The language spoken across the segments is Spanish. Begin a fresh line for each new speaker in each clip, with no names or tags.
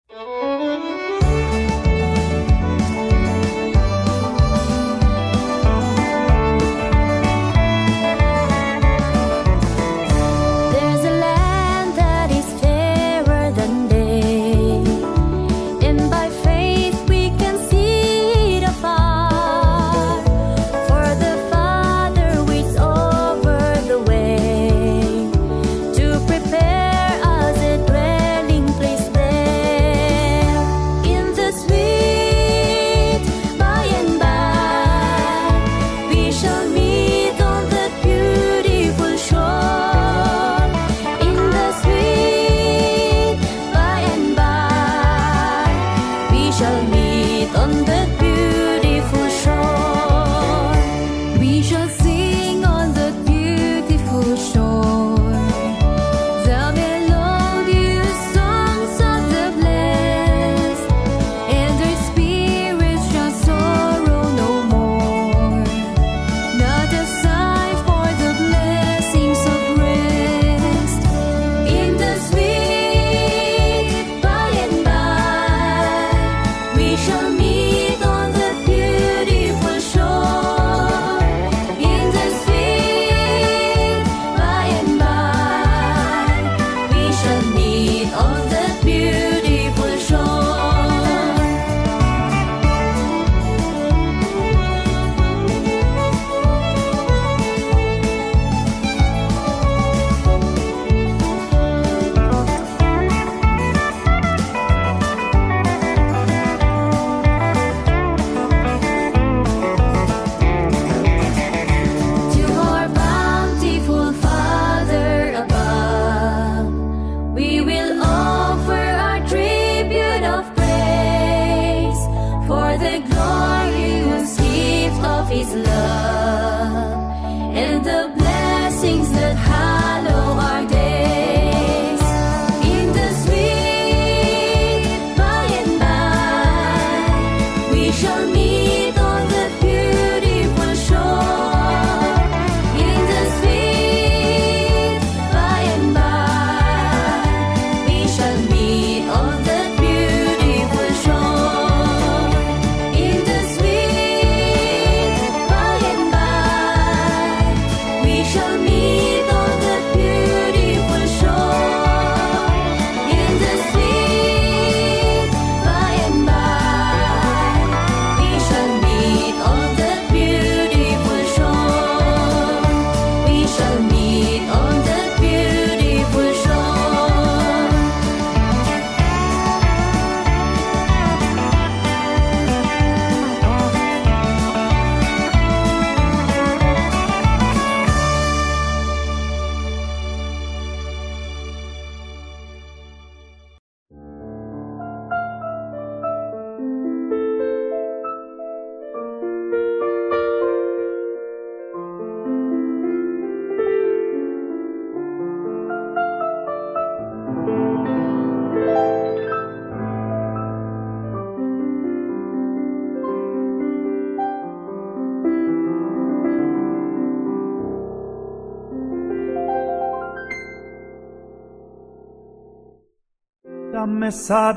Dame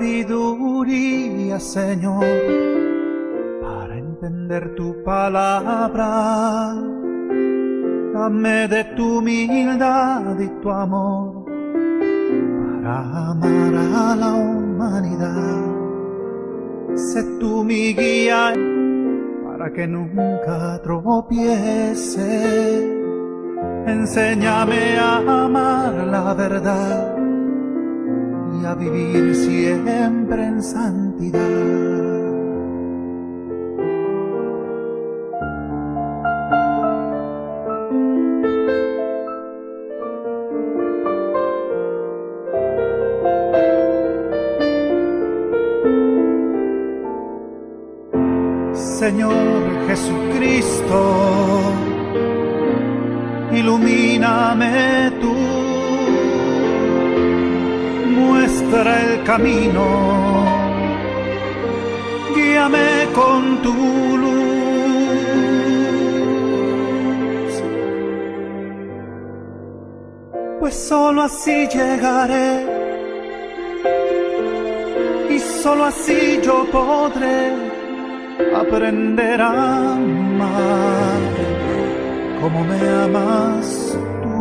sabiduría, Señor, para entender tu palabra. Dame de tu humildad y tu amor para amar a la humanidad. Sé tú mi guía para que nunca tropiece. Enséñame a amar la verdad y a vivir siempre en santidad. Señor Jesucristo, ilumíname tú, muestra el camino, guíame con tu luz, pues solo así llegaré y solo así yo podré aprender a amar como me amas tú.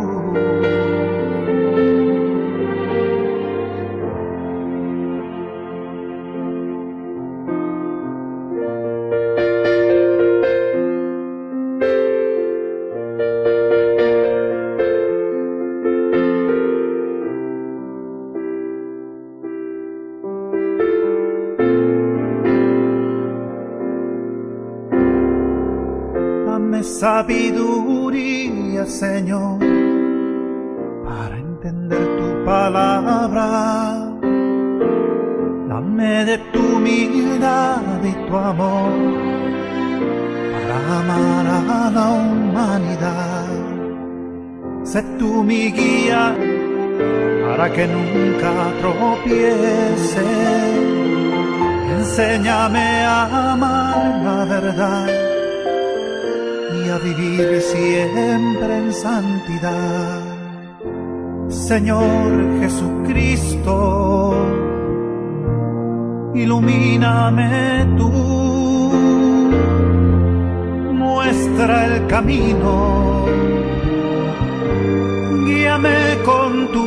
Sabiduría, Señor, para entender tu palabra. Dame de tu humildad y tu amor para amar a la humanidad. Sé tú mi guía para que nunca tropiece. Enséñame a amar la verdad y a vivir siempre en santidad. Señor Jesucristo, ilumíname tú, muestra el camino, guíame con tu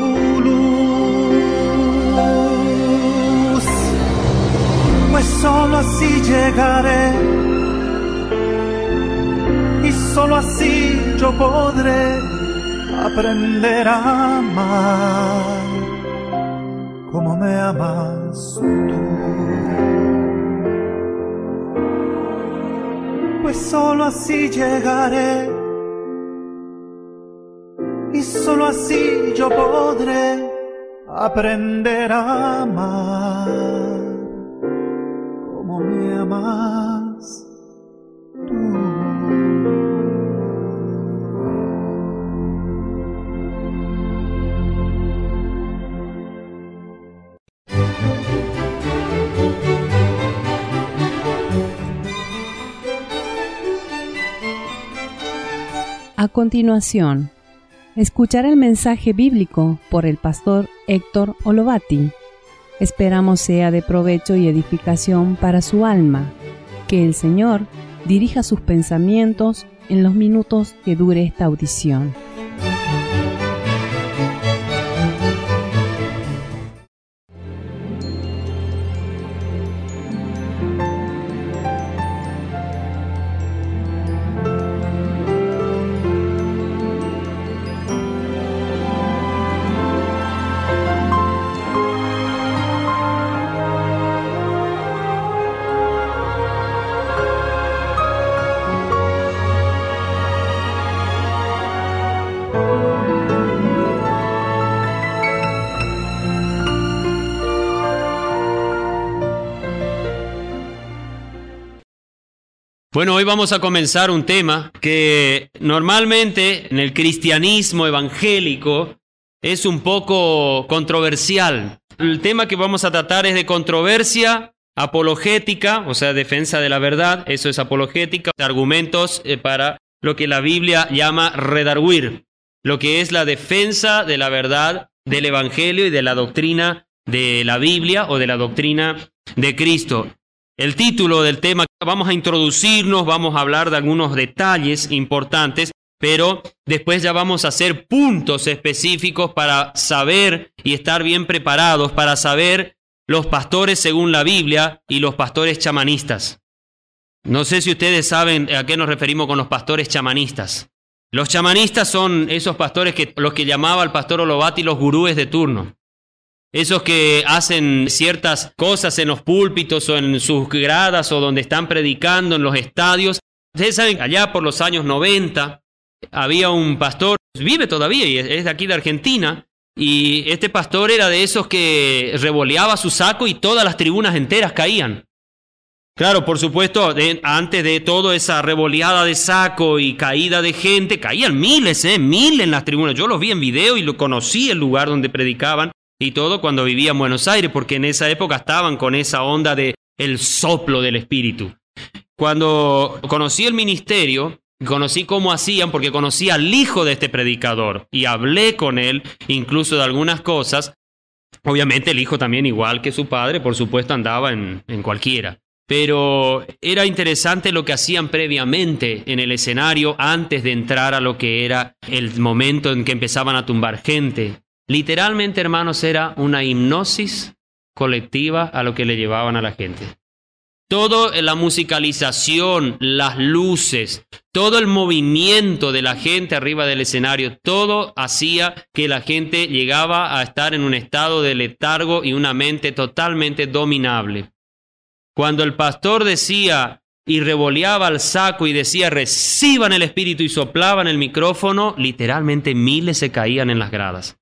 luz, pues solo así llegaré y solo así yo podré aprender a amar como me amas tú. Pues solo así llegaré y solo así yo podré aprender a amar como me amas tú.
A continuación, escuchar el mensaje bíblico por el pastor Héctor Olovati. Esperamos sea de provecho y edificación para su alma. Que el Señor dirija sus pensamientos en los minutos que dure esta audición.
Bueno, hoy vamos a comenzar un tema que normalmente en el cristianismo evangélico es un poco controversial. El tema que vamos a tratar es de controversia apologética, o sea, defensa de la verdad, eso es apologética, argumentos para lo que la Biblia llama redarguir, lo que es la defensa de la verdad del evangelio y de la doctrina de la Biblia o de la doctrina de Cristo. El título del tema, vamos a introducirnos, vamos a hablar de algunos detalles importantes, pero después ya vamos a hacer puntos específicos para saber y estar bien preparados para saber los pastores según la Biblia y los pastores chamanistas. No sé si ustedes saben a qué nos referimos con los pastores chamanistas. Los chamanistas son esos pastores los que llamaba el pastor Olovati los gurúes de turno. Esos que hacen ciertas cosas en los púlpitos o en sus gradas o donde están predicando en los estadios. Ustedes saben, allá por los años 90 había un pastor, vive todavía y es de aquí de Argentina, y este pastor era de esos que revoleaba su saco y todas las tribunas enteras caían. Claro, por supuesto, antes de toda esa revoleada de saco y caída de gente, caían miles en las tribunas. Yo los vi en video y lo conocí el lugar donde predicaban. Y todo cuando vivía en Buenos Aires, porque en esa época estaban con esa onda de el soplo del Espíritu. Cuando conocí el ministerio, conocí cómo hacían, porque conocí al hijo de este predicador y hablé con él incluso de algunas cosas. Obviamente el hijo también, igual que su padre, por supuesto, andaba en cualquiera. Pero era interesante lo que hacían previamente en el escenario antes de entrar a lo que era el momento en que empezaban a tumbar gente. Literalmente, hermanos, era una hipnosis colectiva a lo que le llevaban a la gente. Toda la musicalización, las luces, todo el movimiento de la gente arriba del escenario, todo hacía que la gente llegaba a estar en un estado de letargo y una mente totalmente dominable. Cuando el pastor decía y revoleaba el saco y decía reciban el Espíritu y soplaban el micrófono, literalmente miles se caían en las gradas.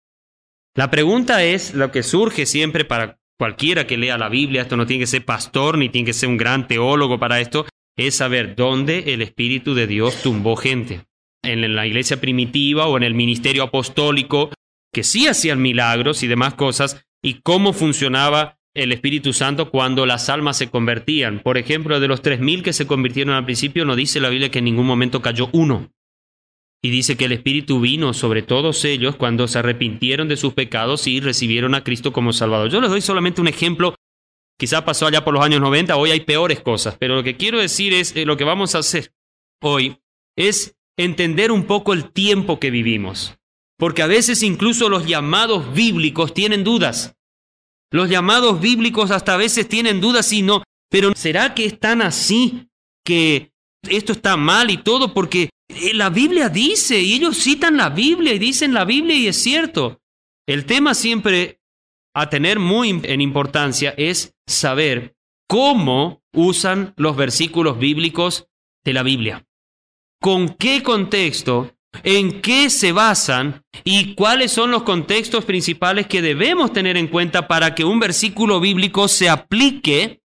La pregunta es, lo que surge siempre para cualquiera que lea la Biblia, esto no tiene que ser pastor ni tiene que ser un gran teólogo para esto, es saber dónde el Espíritu de Dios tumbó gente. En la iglesia primitiva o en el ministerio apostólico, que sí hacían milagros y demás cosas, y cómo funcionaba el Espíritu Santo cuando las almas se convertían. Por ejemplo, de los 3,000 que se convirtieron al principio, no dice la Biblia que en ningún momento cayó uno. Y dice que el Espíritu vino sobre todos ellos cuando se arrepintieron de sus pecados y recibieron a Cristo como Salvador. Yo les doy solamente un ejemplo. Quizá pasó allá por los años 90, hoy hay peores cosas. Pero lo que quiero decir es, lo que vamos a hacer hoy es entender un poco el tiempo que vivimos. Porque a veces incluso los llamados bíblicos tienen dudas. Los llamados bíblicos hasta a veces tienen dudas y no, pero ¿será que es tan así que esto está mal y todo? Porque la Biblia dice, y ellos citan la Biblia y dicen la Biblia y es cierto. El tema siempre a tener muy en importancia es saber cómo usan los versículos bíblicos de la Biblia. ¿Con qué contexto? ¿En qué se basan? ¿Y cuáles son los contextos principales que debemos tener en cuenta para que un versículo bíblico se aplique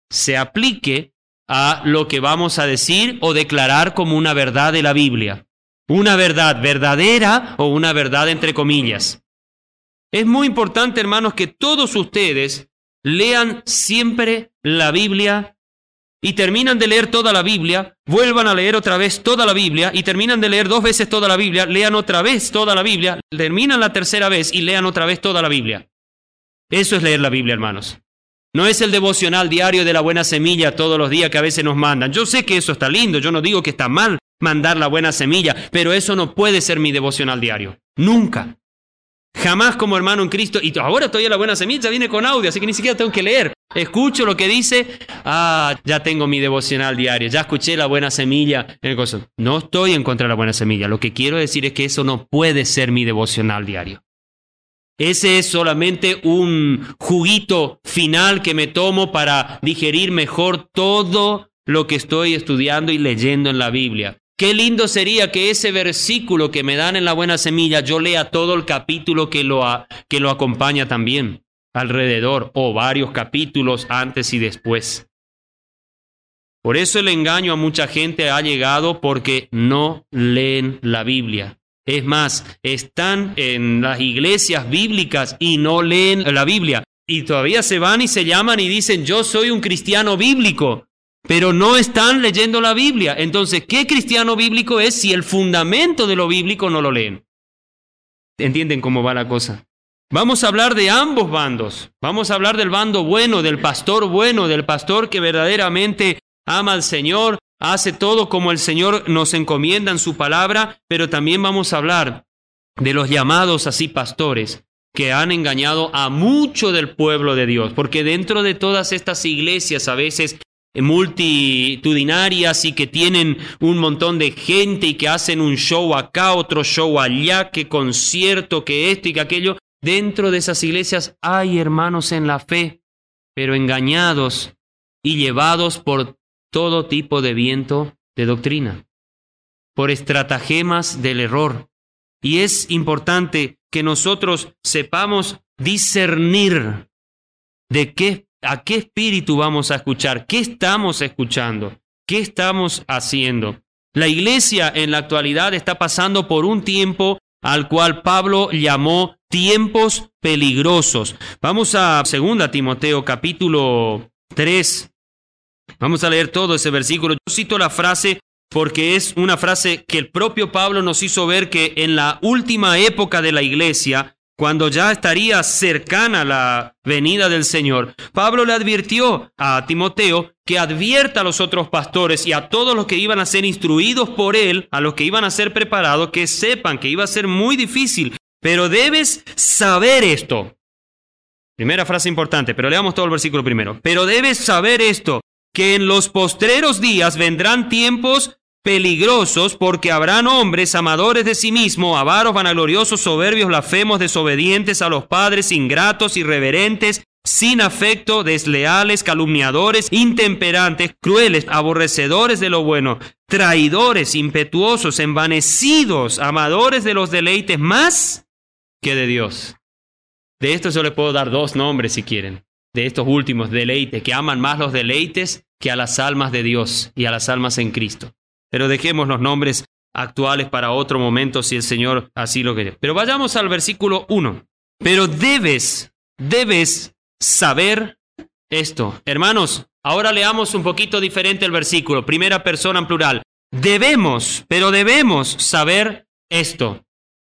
a lo que vamos a decir o declarar como una verdad de la Biblia? ¿Una verdad verdadera o una verdad entre comillas? Es muy importante, hermanos, que todos ustedes lean siempre la Biblia y terminan de leer toda la Biblia, vuelvan a leer otra vez toda la Biblia y terminan de leer 2 veces toda la Biblia, lean otra vez toda la Biblia, terminan la tercera vez y lean otra vez toda la Biblia. Eso es leer la Biblia, hermanos. No es el devocional diario de la buena semilla todos los días que a veces nos mandan. Yo sé que eso está lindo, yo no digo que está mal mandar la buena semilla, pero eso no puede ser mi devocional diario. Nunca. Jamás como hermano en Cristo. Y ahora estoy en la buena semilla, viene con audio, así que ni siquiera tengo que leer. Escucho lo que dice, ya tengo mi devocional diario, ya escuché la buena semilla. No estoy en contra de la buena semilla. Lo que quiero decir es que eso no puede ser mi devocional diario. Ese es solamente un juguito final que me tomo para digerir mejor todo lo que estoy estudiando y leyendo en la Biblia. Qué lindo sería que ese versículo que me dan en la buena semilla, yo lea todo el capítulo que lo acompaña también alrededor, o varios capítulos antes y después. Por eso el engaño a mucha gente ha llegado porque no leen la Biblia. Es más, están en las iglesias bíblicas y no leen la Biblia. Y todavía se van y se llaman y dicen, yo soy un cristiano bíblico. Pero no están leyendo la Biblia. Entonces, ¿qué cristiano bíblico es si el fundamento de lo bíblico no lo leen? ¿Entienden cómo va la cosa? Vamos a hablar de ambos bandos. Vamos a hablar del bando bueno, del pastor que verdaderamente ama al Señor, hace todo como el Señor nos encomienda en su palabra, pero también vamos a hablar de los llamados así pastores que han engañado a mucho del pueblo de Dios, porque dentro de todas estas iglesias a veces multitudinarias y que tienen un montón de gente y que hacen un show acá, otro show allá, que concierto, que esto y que aquello. Dentro de esas iglesias hay hermanos en la fe, pero engañados y llevados por todo tipo de viento de doctrina, por estratagemas del error. Y es importante que nosotros sepamos discernir a qué espíritu vamos a escuchar, qué estamos escuchando, qué estamos haciendo. La iglesia en la actualidad está pasando por un tiempo al cual Pablo llamó tiempos peligrosos. Vamos a 2 Timoteo capítulo 3. Vamos a leer todo ese versículo. Yo cito la frase porque es una frase que el propio Pablo nos hizo ver que en la última época de la iglesia cuando ya estaría cercana la venida del Señor, Pablo le advirtió a Timoteo que advierta a los otros pastores y a todos los que iban a ser instruidos por él, a los que iban a ser preparados, que sepan que iba a ser muy difícil, pero debes saber esto. Primera frase importante, pero leamos todo el versículo primero. Pero debes saber esto, que en los postreros días vendrán tiempos peligrosos, porque habrán hombres amadores de sí mismos, avaros, vanagloriosos, soberbios, blasfemos, desobedientes a los padres, ingratos, irreverentes, sin afecto, desleales, calumniadores, intemperantes, crueles, aborrecedores de lo bueno, traidores, impetuosos, envanecidos, amadores de los deleites más que de Dios. De estos yo les puedo dar 2 nombres si quieren, de estos últimos deleites, que aman más los deleites que a las almas de Dios y a las almas en Cristo. Pero dejemos los nombres actuales para otro momento si el Señor así lo quiere. Pero vayamos al versículo 1. Pero debes saber esto. Hermanos, ahora leamos un poquito diferente el versículo. Primera persona en plural. Debemos saber esto.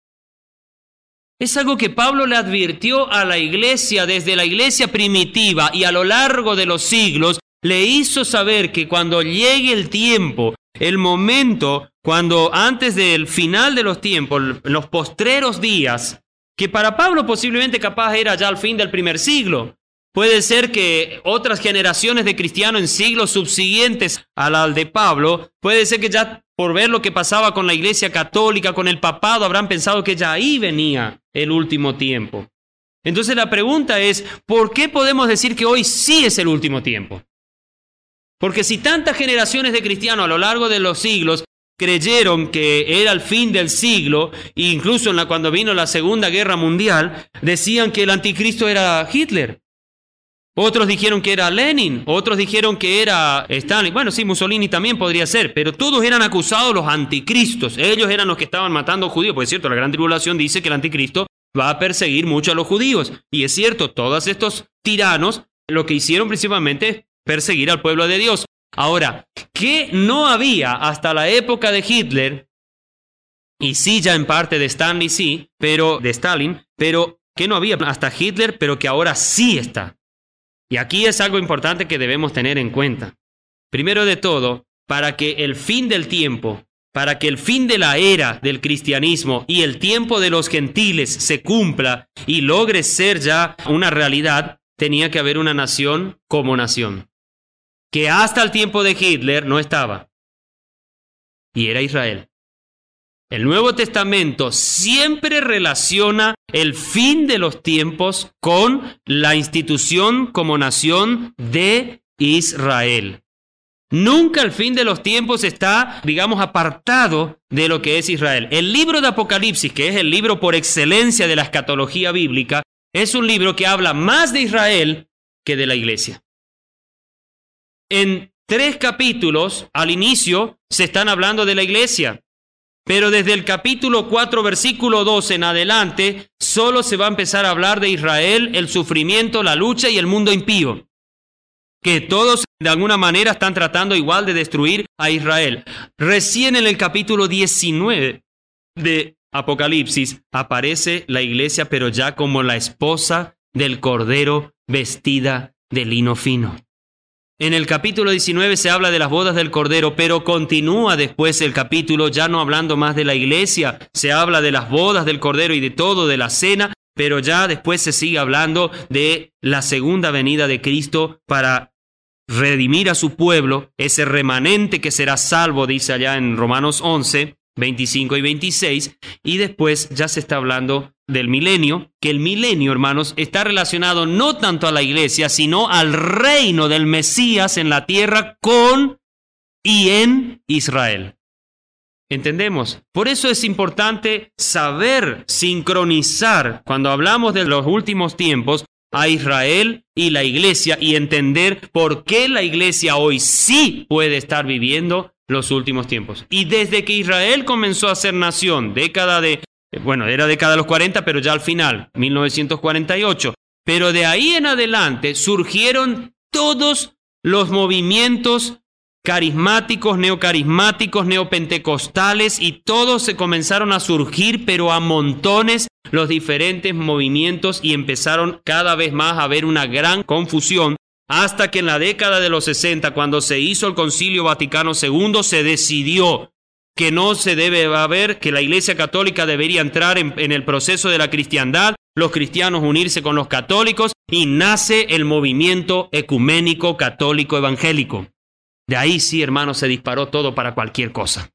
Es algo que Pablo le advirtió a la iglesia desde la iglesia primitiva y a lo largo de los siglos. Le hizo saber que cuando llegue el tiempo, el momento, cuando antes del final de los tiempos, los postreros días, que para Pablo posiblemente capaz era ya al fin del primer siglo. Puede ser que otras generaciones de cristianos en siglos subsiguientes al de Pablo, puede ser que ya por ver lo que pasaba con la iglesia católica, con el papado, habrán pensado que ya ahí venía el último tiempo. Entonces la pregunta es, ¿por qué podemos decir que hoy sí es el último tiempo? Porque si tantas generaciones de cristianos a lo largo de los siglos creyeron que era el fin del siglo, e incluso cuando vino la Segunda Guerra Mundial, decían que el anticristo era Hitler. Otros dijeron que era Lenin, otros dijeron que era Stalin. Bueno, sí, Mussolini también podría ser, pero todos eran acusados los anticristos. Ellos eran los que estaban matando judíos, porque es cierto, la Gran Tribulación dice que el anticristo va a perseguir mucho a los judíos. Y es cierto, todos estos tiranos lo que hicieron principalmente es perseguir al pueblo de Dios. Ahora, ¿qué no había hasta la época de Hitler? Y sí, ya en parte de Stalin, sí, pero de Stalin, pero ¿qué no había hasta Hitler, pero que ahora sí está? Y aquí es algo importante que debemos tener en cuenta. Primero de todo, para que el fin del tiempo, para que el fin de la era del cristianismo y el tiempo de los gentiles se cumpla y logre ser ya una realidad, tenía que haber una nación como nación, que hasta el tiempo de Hitler no estaba, y era Israel. El Nuevo Testamento siempre relaciona el fin de los tiempos con la institución como nación de Israel. Nunca el fin de los tiempos está, digamos, apartado de lo que es Israel. El libro de Apocalipsis, que es el libro por excelencia de la escatología bíblica, es un libro que habla más de Israel que de la iglesia. En 3 capítulos, al inicio, se están hablando de la iglesia. Pero desde el capítulo 4, versículo 12 en adelante, solo se va a empezar a hablar de Israel, el sufrimiento, la lucha y el mundo impío. Que todos de alguna manera están tratando igual de destruir a Israel. Recién en el capítulo 19 de Apocalipsis aparece la iglesia, pero ya como la esposa del Cordero vestida de lino fino. En el capítulo 19 se habla de las bodas del Cordero, pero continúa después el capítulo ya no hablando más de la iglesia. Se habla de las bodas del Cordero y de todo, de la cena, pero ya después se sigue hablando de la segunda venida de Cristo para redimir a su pueblo, ese remanente que será salvo, dice allá en Romanos 11, 25 y 26, y después ya se está hablando del milenio, que el milenio, hermanos, está relacionado no tanto a la iglesia, sino al reino del Mesías en la tierra con y en Israel. ¿Entendemos? Por eso es importante saber sincronizar, cuando hablamos de los últimos tiempos, a Israel y la iglesia, y entender por qué la iglesia hoy sí puede estar viviendo los últimos tiempos. Y desde que Israel comenzó a ser nación, era década de los 40, pero ya al final, 1948. Pero de ahí en adelante surgieron todos los movimientos carismáticos, neopentecostales, y todos se comenzaron a surgir, pero a montones, los diferentes movimientos, y empezaron cada vez más a haber una gran confusión, hasta que en la década de los 60, cuando se hizo el Concilio Vaticano II, se decidió que no se debe haber, que la Iglesia Católica debería entrar en el proceso de la cristiandad, los cristianos unirse con los católicos, y nace el movimiento ecuménico católico evangélico. De ahí sí, hermanos, se disparó todo para cualquier cosa.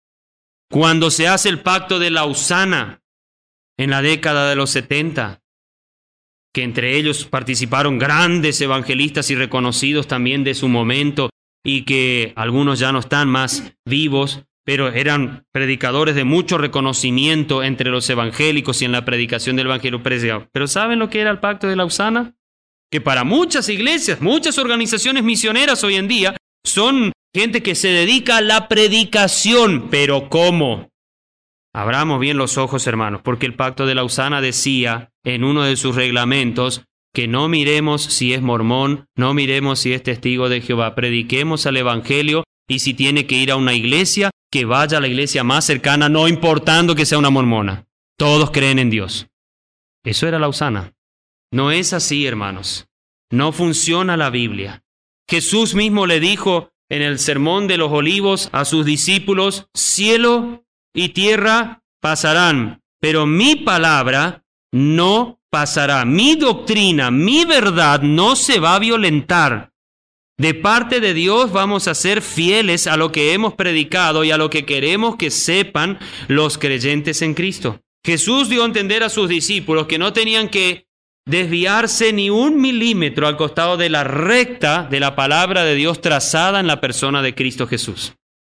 Cuando se hace el pacto de Lausana en la década de los 70, que entre ellos participaron grandes evangelistas y reconocidos también de su momento, y que algunos ya no están más vivos, pero eran predicadores de mucho reconocimiento entre los evangélicos y en la predicación del evangelio. Pero ¿saben lo que era el pacto de Lausana? Que para muchas iglesias, muchas organizaciones misioneras hoy en día, son gente que se dedica a la predicación. ¿Pero cómo? Abramos bien los ojos, hermanos, porque el pacto de Lausana decía en uno de sus reglamentos que no miremos si es mormón, no miremos si es testigo de Jehová, prediquemos al evangelio, y si tiene que ir a una iglesia, que vaya a la iglesia más cercana, no importando que sea una mormona. Todos creen en Dios. Eso era Lausana. No es así, hermanos. No funciona la Biblia. Jesús mismo le dijo en el Sermón de los Olivos a sus discípulos: cielo y tierra pasarán, pero mi palabra no pasará. Mi doctrina, mi verdad no se va a violentar. De parte de Dios vamos a ser fieles a lo que hemos predicado y a lo que queremos que sepan los creyentes en Cristo. Jesús dio a entender a sus discípulos que no tenían que desviarse ni un milímetro al costado de la recta de la palabra de Dios trazada en la persona de Cristo Jesús.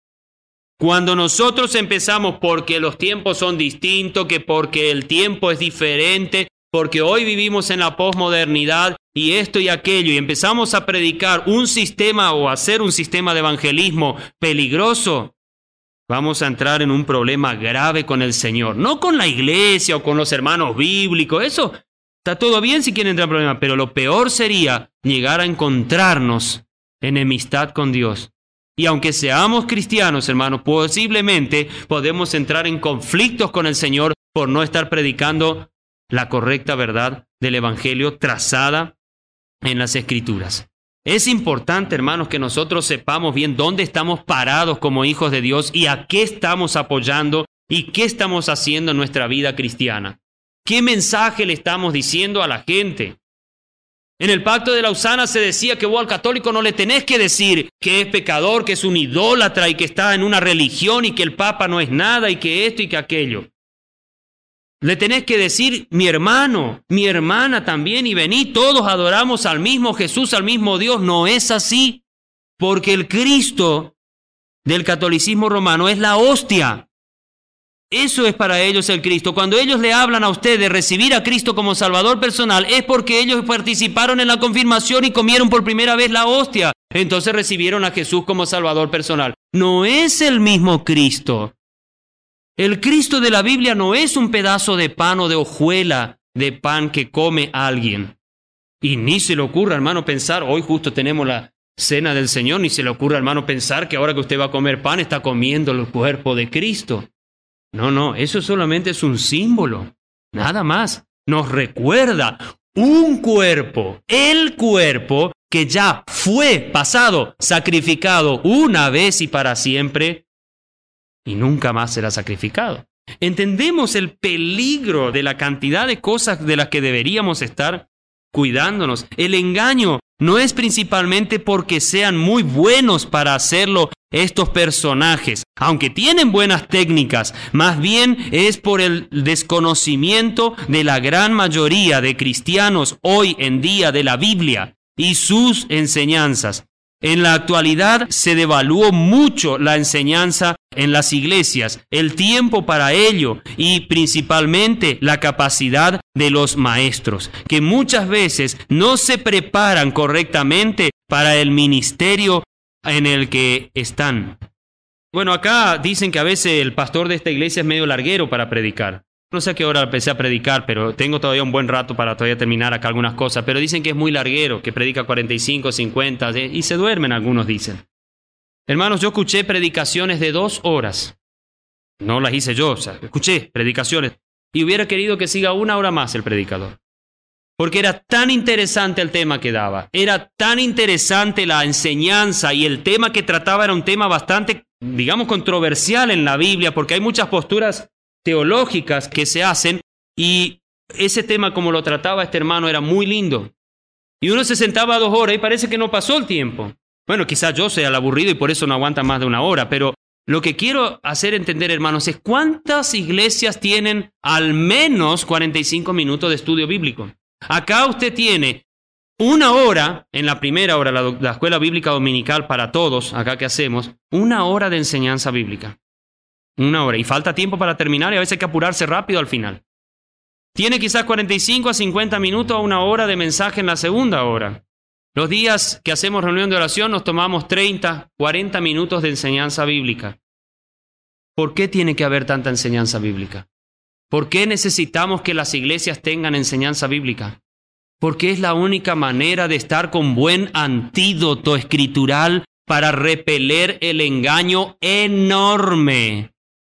Cuando nosotros empezamos porque los tiempos son distintos, que porque el tiempo es diferente, porque hoy vivimos en la posmodernidad y esto y aquello, y empezamos a predicar un sistema o hacer un sistema de evangelismo peligroso, vamos a entrar en un problema grave con el Señor. No con la iglesia o con los hermanos bíblicos, eso está todo bien si quieren entrar en problema, pero lo peor sería llegar a encontrarnos enemistad con Dios. Y aunque seamos cristianos, hermanos, posiblemente podemos entrar en conflictos con el Señor por no estar predicando la correcta verdad del Evangelio trazada en las Escrituras. Es importante, hermanos, que nosotros sepamos bien dónde estamos parados como hijos de Dios y a qué estamos apoyando y qué estamos haciendo en nuestra vida cristiana. ¿Qué mensaje le estamos diciendo a la gente? En el pacto de Lausana se decía que vos al católico no le tenés que decir que es pecador, que es un idólatra y que está en una religión y que el Papa no es nada y que esto y que aquello. Le tenés que decir, mi hermano, mi hermana también, y vení, todos adoramos al mismo Jesús, al mismo Dios. No es así, porque el Cristo del catolicismo romano es la hostia. Eso es para ellos el Cristo. Cuando ellos le hablan a usted de recibir a Cristo como Salvador personal, es porque ellos participaron en la confirmación y comieron por primera vez la hostia. Entonces recibieron a Jesús como Salvador personal. No es el mismo Cristo. El Cristo de la Biblia no es un pedazo de pan o de hojuela de pan que come alguien. Y ni se le ocurra, hermano, pensar, hoy justo tenemos la cena del Señor, ni se le ocurra, hermano, pensar que ahora que usted va a comer pan está comiendo el cuerpo de Cristo. No, eso solamente es un símbolo, nada más. Nos recuerda un cuerpo, el cuerpo que ya fue pasado, sacrificado una vez y para siempre, y nunca más será sacrificado. Entendemos el peligro de la cantidad de cosas de las que deberíamos estar cuidándonos. El engaño no es principalmente porque sean muy buenos para hacerlo estos personajes, aunque tienen buenas técnicas, más bien es por el desconocimiento de la gran mayoría de cristianos hoy en día de la Biblia y sus enseñanzas. En la actualidad se devaluó mucho la enseñanza en las iglesias, el tiempo para ello y principalmente la capacidad de los maestros, que muchas veces no se preparan correctamente para el ministerio en el que están. Bueno, acá dicen que a veces el pastor de esta iglesia es medio larguero para predicar. No sé a qué hora empecé a predicar, pero tengo todavía un buen rato para todavía terminar acá algunas cosas. Pero dicen que es muy larguero, que predica 45, 50, y se duermen algunos, dicen. Hermanos, yo escuché predicaciones de 2 horas. No las hice yo, escuché predicaciones. Y hubiera querido que siga 1 hora más el predicador. Porque era tan interesante el tema que daba. Era tan interesante la enseñanza y el tema que trataba era un tema bastante, digamos, controversial en la Biblia, porque hay muchas posturas teológicas que se hacen y ese tema como lo trataba este hermano era muy lindo. Y uno se sentaba 2 horas y parece que no pasó el tiempo. Bueno, quizás yo sea el aburrido y por eso no aguanta más de 1 hora, pero lo que quiero hacer entender, hermanos, es cuántas iglesias tienen al menos 45 minutos de estudio bíblico. Acá usted tiene 1 hora, en la primera hora, la escuela bíblica dominical para todos, acá que hacemos, 1 hora de enseñanza bíblica. 1 hora. Y falta tiempo para terminar y a veces hay que apurarse rápido al final. Tiene quizás 45 a 50 minutos a 1 hora de mensaje en la segunda hora. Los días que hacemos reunión de oración nos tomamos 30, 40 minutos de enseñanza bíblica. ¿Por qué tiene que haber tanta enseñanza bíblica? ¿Por qué necesitamos que las iglesias tengan enseñanza bíblica? Porque es la única manera de estar con buen antídoto escritural para repeler el engaño enorme,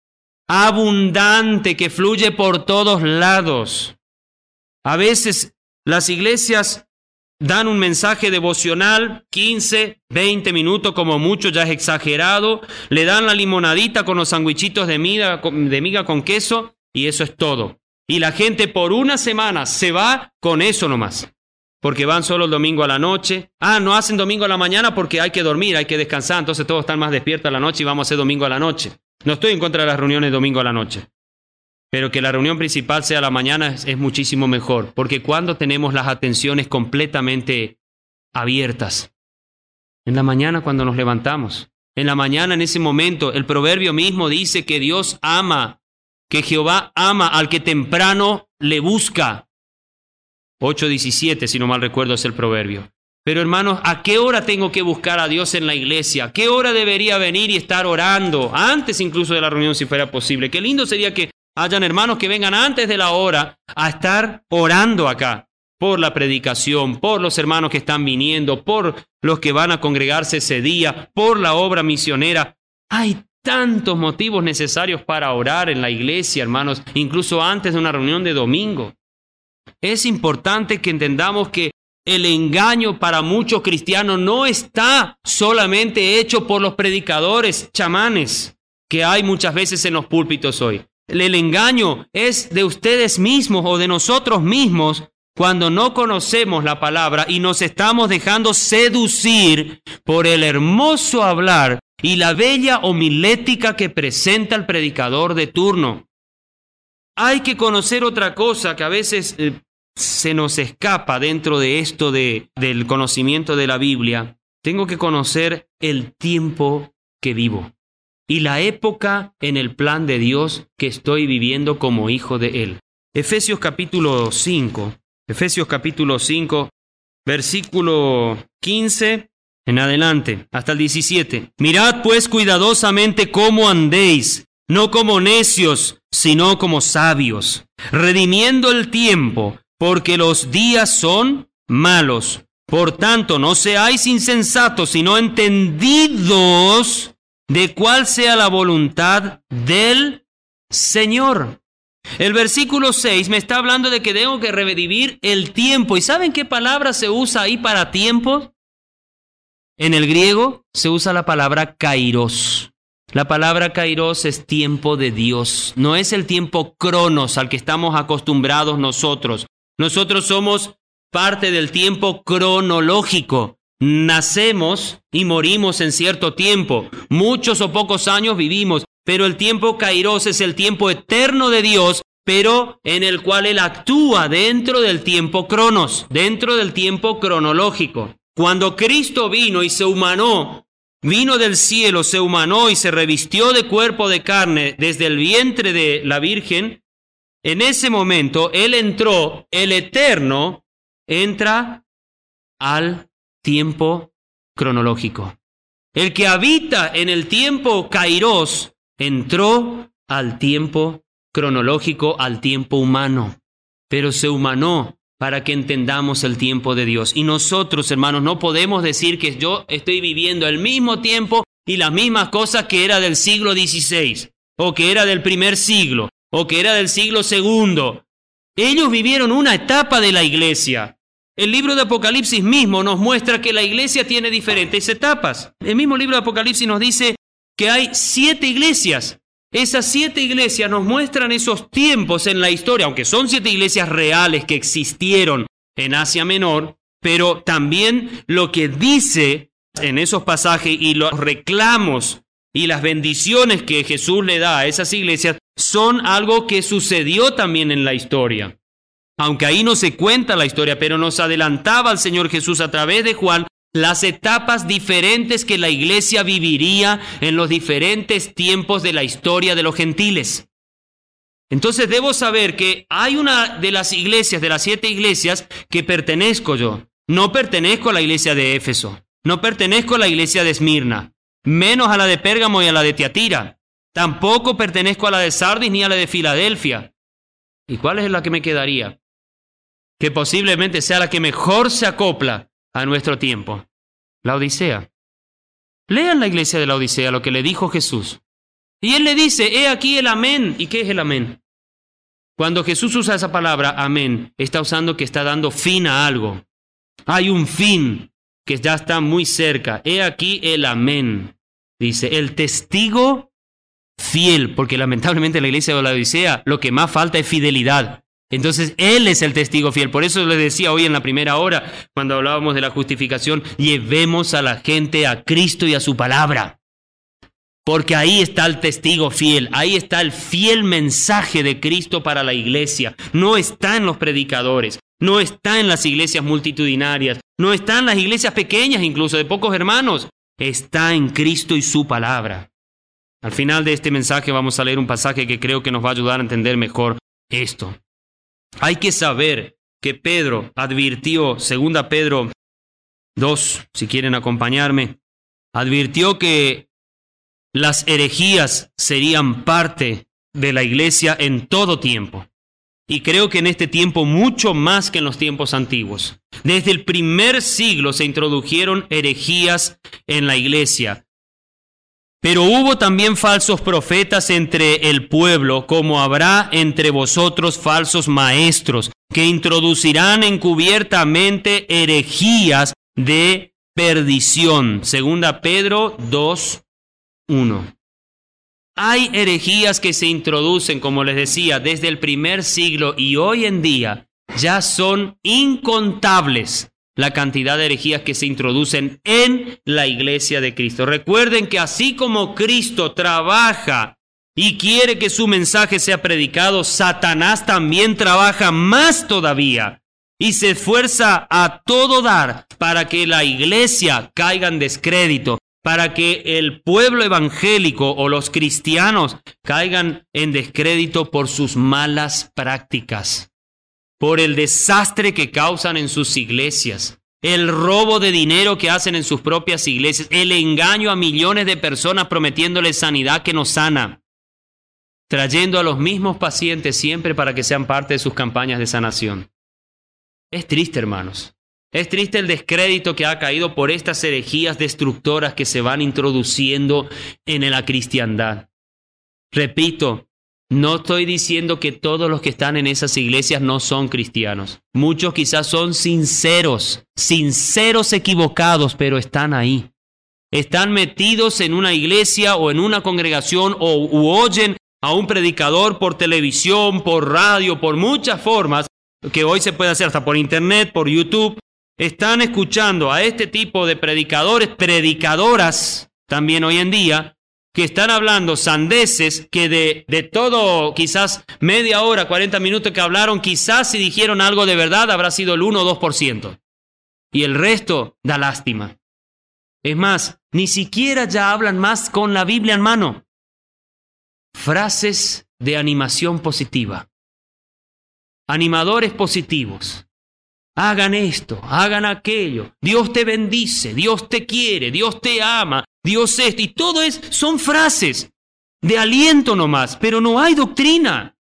abundante, que fluye por todos lados. A veces las iglesias dan un mensaje devocional, 15, 20 minutos como mucho, ya es exagerado. Le dan la limonadita con los sandwichitos de miga con queso y eso es todo. Y la gente por 1 semana se va con eso nomás. Porque van solo el domingo a la noche. No hacen domingo a la mañana porque hay que dormir, hay que descansar. Entonces todos están más despiertos a la noche y vamos a hacer domingo a la noche. No estoy en contra de las reuniones domingo a la noche. Pero que la reunión principal sea a la mañana es muchísimo mejor, porque cuando tenemos las atenciones completamente abiertas, en la mañana cuando nos levantamos, en la mañana en ese momento, el proverbio mismo dice que Dios ama, que Jehová ama al que temprano le busca. 8:17, si no mal recuerdo, es el proverbio. Pero hermanos, ¿a qué hora tengo que buscar a Dios en la iglesia? ¿A qué hora debería venir y estar orando? Antes incluso de la reunión, si fuera posible. Qué lindo sería que hayan hermanos que vengan antes de la hora a estar orando acá por la predicación, por los hermanos que están viniendo, por los que van a congregarse ese día, por la obra misionera. Hay tantos motivos necesarios para orar en la iglesia, hermanos, incluso antes de una reunión de domingo. Es importante que entendamos que el engaño para muchos cristianos no está solamente hecho por los predicadores chamanes que hay muchas veces en los púlpitos hoy. El engaño es de ustedes mismos o de nosotros mismos cuando no conocemos la palabra y nos estamos dejando seducir por el hermoso hablar y la bella homilética que presenta el predicador de turno. Hay que conocer otra cosa que a veces se nos escapa dentro de esto del conocimiento de la Biblia. Tengo que conocer el tiempo que vivo y la época en el plan de Dios que estoy viviendo como hijo de Él. Efesios capítulo 5, versículo 15 en adelante, hasta el 17. Mirad pues cuidadosamente cómo andéis, no como necios, sino como sabios, redimiendo el tiempo, porque los días son malos. Por tanto, no seáis insensatos, sino entendidos de cuál sea la voluntad del Señor. El versículo 6 me está hablando de que tengo que redimir el tiempo. ¿Y saben qué palabra se usa ahí para tiempo? En el griego se usa la palabra kairos. La palabra kairos es tiempo de Dios. No es el tiempo cronos al que estamos acostumbrados nosotros. Nosotros somos parte del tiempo cronológico. Nacemos y morimos en cierto tiempo. Muchos o pocos años vivimos, pero el tiempo kairos es el tiempo eterno de Dios, pero en el cual Él actúa dentro del tiempo cronos, dentro del tiempo cronológico. Cuando Cristo vino y se humanó, vino del cielo, se humanó y se revistió de cuerpo de carne desde el vientre de la Virgen, en ese momento Él entró, el eterno entra al tiempo cronológico. El que habita en el tiempo kairos entró al tiempo cronológico, al tiempo humano, pero se humanó para que entendamos el tiempo de Dios. Y nosotros, hermanos, no podemos decir que yo estoy viviendo el mismo tiempo y las mismas cosas que era del siglo XVI, o que era del primer siglo, o que era del siglo II. Ellos vivieron una etapa de la iglesia. El libro de Apocalipsis mismo nos muestra que la iglesia tiene diferentes etapas. El mismo libro de Apocalipsis nos dice que hay 7 iglesias. Esas 7 iglesias nos muestran esos tiempos en la historia, aunque son 7 iglesias reales que existieron en Asia Menor, pero también lo que dice en esos pasajes y los reclamos y las bendiciones que Jesús le da a esas iglesias son algo que sucedió también en la historia. Aunque ahí no se cuenta la historia, pero nos adelantaba el Señor Jesús a través de Juan las etapas diferentes que la iglesia viviría en los diferentes tiempos de la historia de los gentiles. Entonces debo saber que hay una de las iglesias, de las 7 iglesias, que pertenezco yo. No pertenezco a la iglesia de Éfeso, no pertenezco a la iglesia de Esmirna, menos a la de Pérgamo y a la de Tiatira. Tampoco pertenezco a la de Sardis ni a la de Filadelfia. ¿Y cuál es la que me quedaría? Que posiblemente sea la que mejor se acopla a nuestro tiempo. La Odisea. Lean la iglesia de la Odisea, lo que le dijo Jesús. Y él le dice, he aquí el amén. ¿Y qué es el amén? Cuando Jesús usa esa palabra, amén, está usando que está dando fin a algo. Hay un fin que ya está muy cerca. He aquí el amén. Dice, el testigo fiel, porque lamentablemente en la iglesia de la Odisea lo que más falta es fidelidad. Entonces Él es el testigo fiel. Por eso les decía hoy en la primera hora, cuando hablábamos de la justificación, llevemos a la gente a Cristo y a su palabra. Porque ahí está el testigo fiel, ahí está el fiel mensaje de Cristo para la iglesia. No está en los predicadores, no está en las iglesias multitudinarias, no está en las iglesias pequeñas incluso, de pocos hermanos. Está en Cristo y su palabra. Al final de este mensaje vamos a leer un pasaje que creo que nos va a ayudar a entender mejor esto. Hay que saber que Pedro advirtió, 2 Pedro 2, si quieren acompañarme, advirtió que las herejías serían parte de la iglesia en todo tiempo. Y creo que en este tiempo mucho más que en los tiempos antiguos. Desde el primer siglo se introdujeron herejías en la iglesia. Pero hubo también falsos profetas entre el pueblo, como habrá entre vosotros falsos maestros, que introducirán encubiertamente herejías de perdición. 2 Pedro 2:1. Hay herejías que se introducen, como les decía, desde el primer siglo y hoy en día ya son incontables la cantidad de herejías que se introducen en la iglesia de Cristo. Recuerden que así como Cristo trabaja y quiere que su mensaje sea predicado, Satanás también trabaja más todavía y se esfuerza a todo dar para que la iglesia caiga en descrédito, para que el pueblo evangélico o los cristianos caigan en descrédito por sus malas prácticas, por el desastre que causan en sus iglesias, el robo de dinero que hacen en sus propias iglesias, el engaño a millones de personas prometiéndoles sanidad que no sana, trayendo a los mismos pacientes siempre para que sean parte de sus campañas de sanación. Es triste, hermanos. Es triste el descrédito que ha caído por estas herejías destructoras que se van introduciendo en la cristiandad. Repito, no estoy diciendo que todos los que están en esas iglesias no son cristianos. Muchos quizás son sinceros equivocados, pero están ahí. Están metidos en una iglesia o en una congregación u oyen a un predicador por televisión, por radio, por muchas formas, que hoy se puede hacer hasta por internet, por YouTube. Están escuchando a este tipo de predicadores, predicadoras también hoy en día, que están hablando sandeces que de todo, quizás media hora, 40 minutos que hablaron, quizás si dijeron algo de verdad habrá sido el 1 o 2%. Y el resto da lástima. Es más, ni siquiera ya hablan más con la Biblia en mano. Frases de animación positiva. Animadores positivos. Hagan esto, hagan aquello. Dios te bendice, Dios te quiere, Dios te ama, Dios esto. Y todo son frases de aliento nomás, pero no hay doctrina.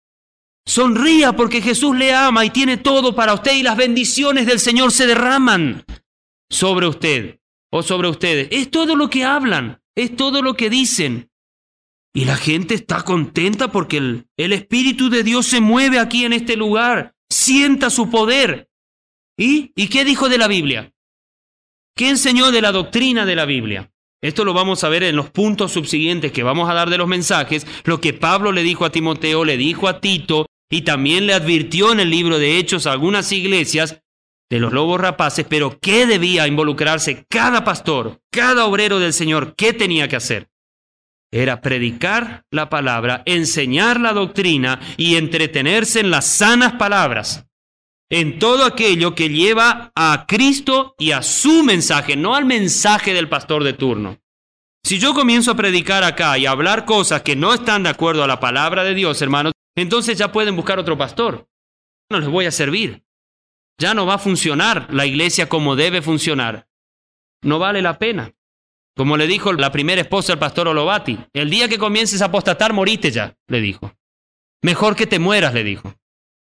Sonría porque Jesús le ama y tiene todo para usted y las bendiciones del Señor se derraman sobre usted o sobre ustedes. Es todo lo que hablan. Es todo lo que dicen. Y la gente está contenta porque el Espíritu de Dios se mueve aquí en este lugar. Sienta su poder. ¿Y qué dijo de la Biblia? ¿Qué enseñó de la doctrina de la Biblia? Esto lo vamos a ver en los puntos subsiguientes que vamos a dar de los mensajes. Lo que Pablo le dijo a Timoteo, le dijo a Tito y también le advirtió en el libro de Hechos a algunas iglesias de los lobos rapaces. Pero ¿qué debía involucrarse cada pastor, cada obrero del Señor? ¿Qué tenía que hacer? Era predicar la palabra, enseñar la doctrina y entretenerse en las sanas palabras, en todo aquello que lleva a Cristo y a su mensaje, no al mensaje del pastor de turno. Si yo comienzo a predicar acá y a hablar cosas que no están de acuerdo a la palabra de Dios, hermanos, entonces ya pueden buscar otro pastor. No les voy a servir. Ya no va a funcionar la iglesia como debe funcionar. No vale la pena. Como le dijo la primera esposa del pastor Olovati, el día que comiences a apostatar, morite ya, le dijo. Mejor que te mueras, le dijo.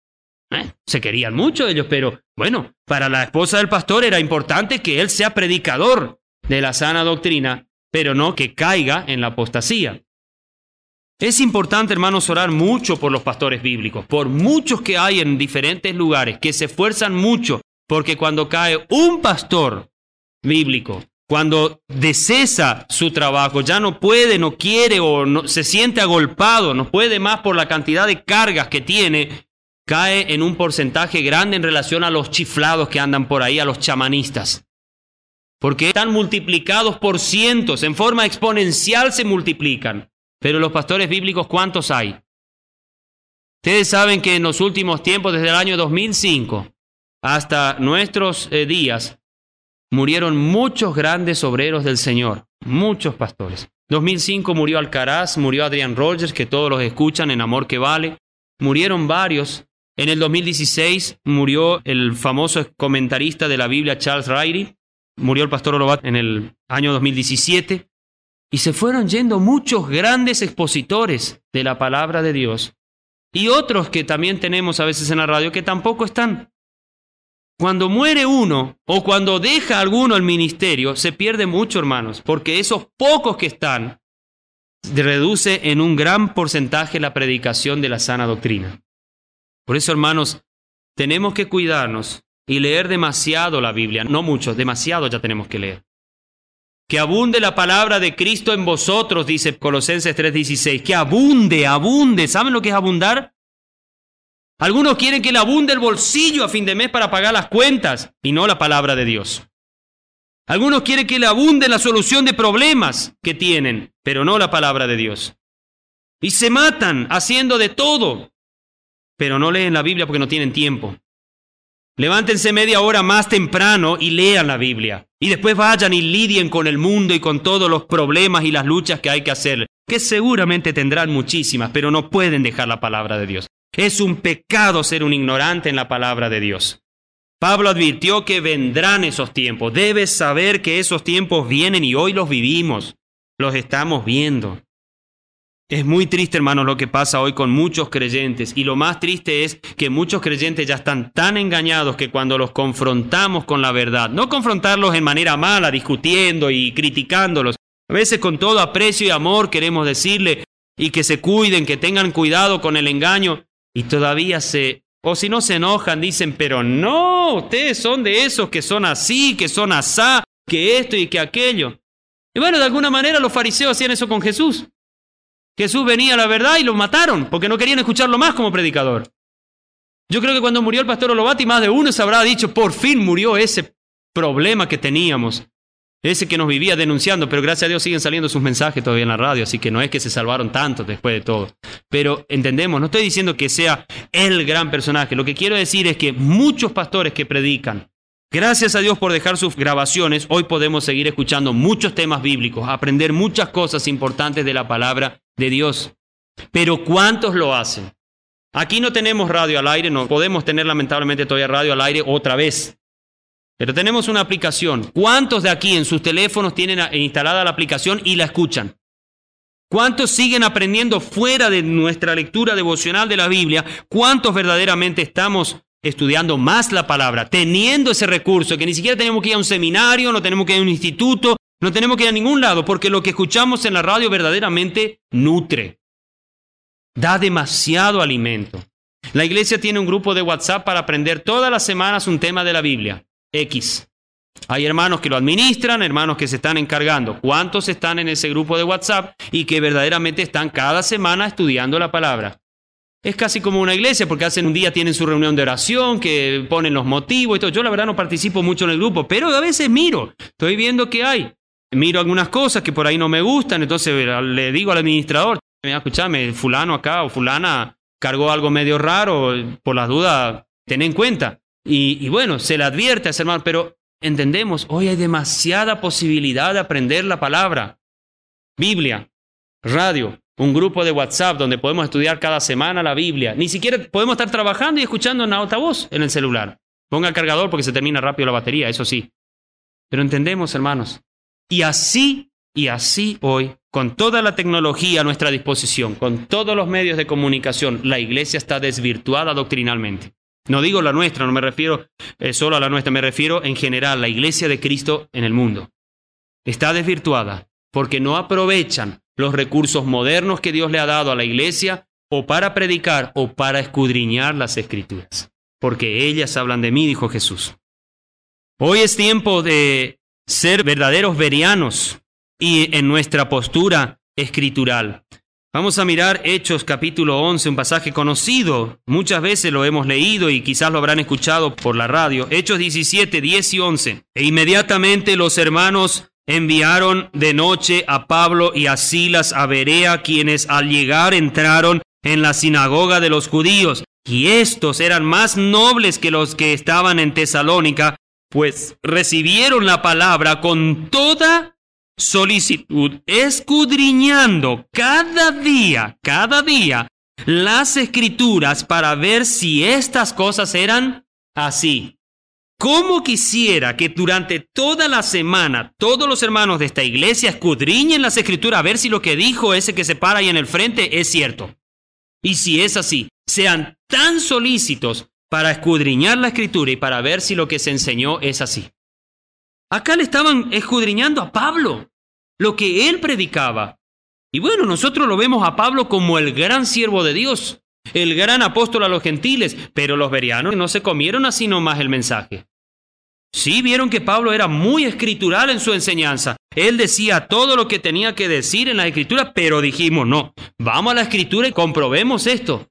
Se querían mucho ellos, pero bueno, para la esposa del pastor era importante que él sea predicador de la sana doctrina, pero no que caiga en la apostasía. Es importante, hermanos, orar mucho por los pastores bíblicos, por muchos que hay en diferentes lugares, que se esfuerzan mucho, porque cuando cae un pastor bíblico, cuando descesa su trabajo, ya no puede, no quiere o no, se siente agolpado, no puede más por la cantidad de cargas que tiene, cae en un porcentaje grande en relación a los chiflados que andan por ahí, a los chamanistas. Porque están multiplicados por cientos, en forma exponencial se multiplican. Pero los pastores bíblicos, ¿cuántos hay? Ustedes saben que en los últimos tiempos, desde el año 2005 hasta nuestros días, murieron muchos grandes obreros del Señor, muchos pastores. 2005 murió Alcaraz, murió Adrian Rogers, que todos los escuchan en Amor que Vale. Murieron varios. En el 2016 murió el famoso comentarista de la Biblia Charles Ryrie. Murió el pastor Olobat en el año 2017. Y se fueron yendo muchos grandes expositores de la palabra de Dios. Y otros que también tenemos a veces en la radio que tampoco están. Cuando muere uno o cuando deja alguno el ministerio, se pierde mucho, hermanos, porque esos pocos que están reduce en un gran porcentaje la predicación de la sana doctrina. Por eso, hermanos, tenemos que cuidarnos y leer demasiado la Biblia. No mucho, demasiado ya tenemos que leer. Que abunde la palabra de Cristo en vosotros, dice Colosenses 3:16. Que abunde, abunde. ¿Saben lo que es abundar? Algunos quieren que le abunde el bolsillo a fin de mes para pagar las cuentas y no la palabra de Dios. Algunos quieren que le abunde la solución de problemas que tienen, pero no la palabra de Dios. Y se matan haciendo de todo, pero no leen la Biblia porque no tienen tiempo. Levántense media hora más temprano y lean la Biblia. Y después vayan y lidien con el mundo y con todos los problemas y las luchas que hay que hacer, que seguramente tendrán muchísimas, pero no pueden dejar la palabra de Dios. Es un pecado ser un ignorante en la palabra de Dios. Pablo advirtió que vendrán esos tiempos. Debes saber que esos tiempos vienen y hoy los vivimos. Los estamos viendo. Es muy triste, hermanos, lo que pasa hoy con muchos creyentes. Y lo más triste es que muchos creyentes ya están tan engañados que cuando los confrontamos con la verdad, no confrontarlos en manera mala, discutiendo y criticándolos. A veces con todo aprecio y amor queremos decirle y que se cuiden, que tengan cuidado con el engaño. Y todavía o si no se enojan, dicen, pero no, ustedes son de esos que son así, que son asá, que esto y que aquello. Y bueno, de alguna manera los fariseos hacían eso con Jesús. Jesús venía a la verdad y lo mataron porque no querían escucharlo más como predicador. Yo creo que cuando murió el pastor Olovati, más de uno se habrá dicho, por fin murió ese problema que teníamos. Ese que nos vivía denunciando, pero gracias a Dios siguen saliendo sus mensajes todavía en la radio, así que no es que se salvaron tanto después de todo. Pero entendemos, no estoy diciendo que sea el gran personaje, lo que quiero decir es que muchos pastores que predican, gracias a Dios por dejar sus grabaciones, hoy podemos seguir escuchando muchos temas bíblicos, aprender muchas cosas importantes de la palabra de Dios. Pero ¿cuántos lo hacen? Aquí no tenemos radio al aire, no podemos tener lamentablemente todavía radio al aire otra vez. Pero tenemos una aplicación. ¿Cuántos de aquí en sus teléfonos tienen instalada la aplicación y la escuchan? ¿Cuántos siguen aprendiendo fuera de nuestra lectura devocional de la Biblia? ¿Cuántos verdaderamente estamos estudiando más la palabra, teniendo ese recurso, que ni siquiera tenemos que ir a un seminario, no tenemos que ir a un instituto, No tenemos que ir a ningún lado porque lo que escuchamos en la radio verdaderamente nutre. Da demasiado alimento. La iglesia tiene un grupo de WhatsApp para aprender todas las semanas un tema de la Biblia. X. Hay hermanos que lo administran, hermanos que se están encargando. ¿Cuántos están en ese grupo de WhatsApp y que verdaderamente están cada semana estudiando la palabra? Es casi como una iglesia porque hacen un día, tienen su reunión de oración, que ponen los motivos y todo. Yo la verdad no participo mucho en el grupo, pero a veces miro, estoy viendo qué hay. Miro algunas cosas que por ahí no me gustan, entonces le digo al administrador, escúchame, fulano acá o fulana cargó algo medio raro, por las dudas, ten en cuenta. Y bueno, se le advierte a ese hermano, pero entendemos, hoy hay demasiada posibilidad de aprender la palabra. Biblia, radio, un grupo de WhatsApp donde podemos estudiar cada semana la Biblia. Ni siquiera podemos estar trabajando y escuchando en altavoz en el celular. Ponga el cargador porque se termina rápido la batería, eso sí. Pero entendemos, hermanos. Y así hoy, con toda la tecnología a nuestra disposición, con todos los medios de comunicación, la iglesia está desvirtuada doctrinalmente. No digo la nuestra, no me refiero solo a la nuestra, me refiero en general, la iglesia de Cristo en el mundo. Está desvirtuada porque no aprovechan los recursos modernos que Dios le ha dado a la iglesia o para predicar o para escudriñar las Escrituras. Porque ellas hablan de mí, dijo Jesús. Hoy es tiempo de ser verdaderos bereanos y en nuestra postura escritural. Vamos a mirar Hechos capítulo 11, un pasaje conocido. Muchas veces lo hemos leído y quizás lo habrán escuchado por la radio. Hechos 17, 10 y 11. E inmediatamente los hermanos enviaron de noche a Pablo y a Silas a Berea, quienes al llegar entraron en la sinagoga de los judíos. Y estos eran más nobles que los que estaban en Tesalónica, pues recibieron la palabra con toda solicitud, escudriñando cada día las Escrituras para ver si estas cosas eran así. ¿Cómo quisiera que durante toda la semana todos los hermanos de esta iglesia escudriñen las Escrituras a ver si lo que dijo ese que se para ahí en el frente es cierto? Y si es así, sean tan solícitos para escudriñar la Escritura y para ver si lo que se enseñó es así. Acá le estaban escudriñando a Pablo, lo que él predicaba. Y bueno, nosotros lo vemos a Pablo como el gran siervo de Dios, el gran apóstol a los gentiles, pero los bereanos no se comieron así nomás el mensaje. Sí, vieron que Pablo era muy escritural en su enseñanza. Él decía todo lo que tenía que decir en la Escritura, pero dijimos, no, vamos a la Escritura y comprobemos esto.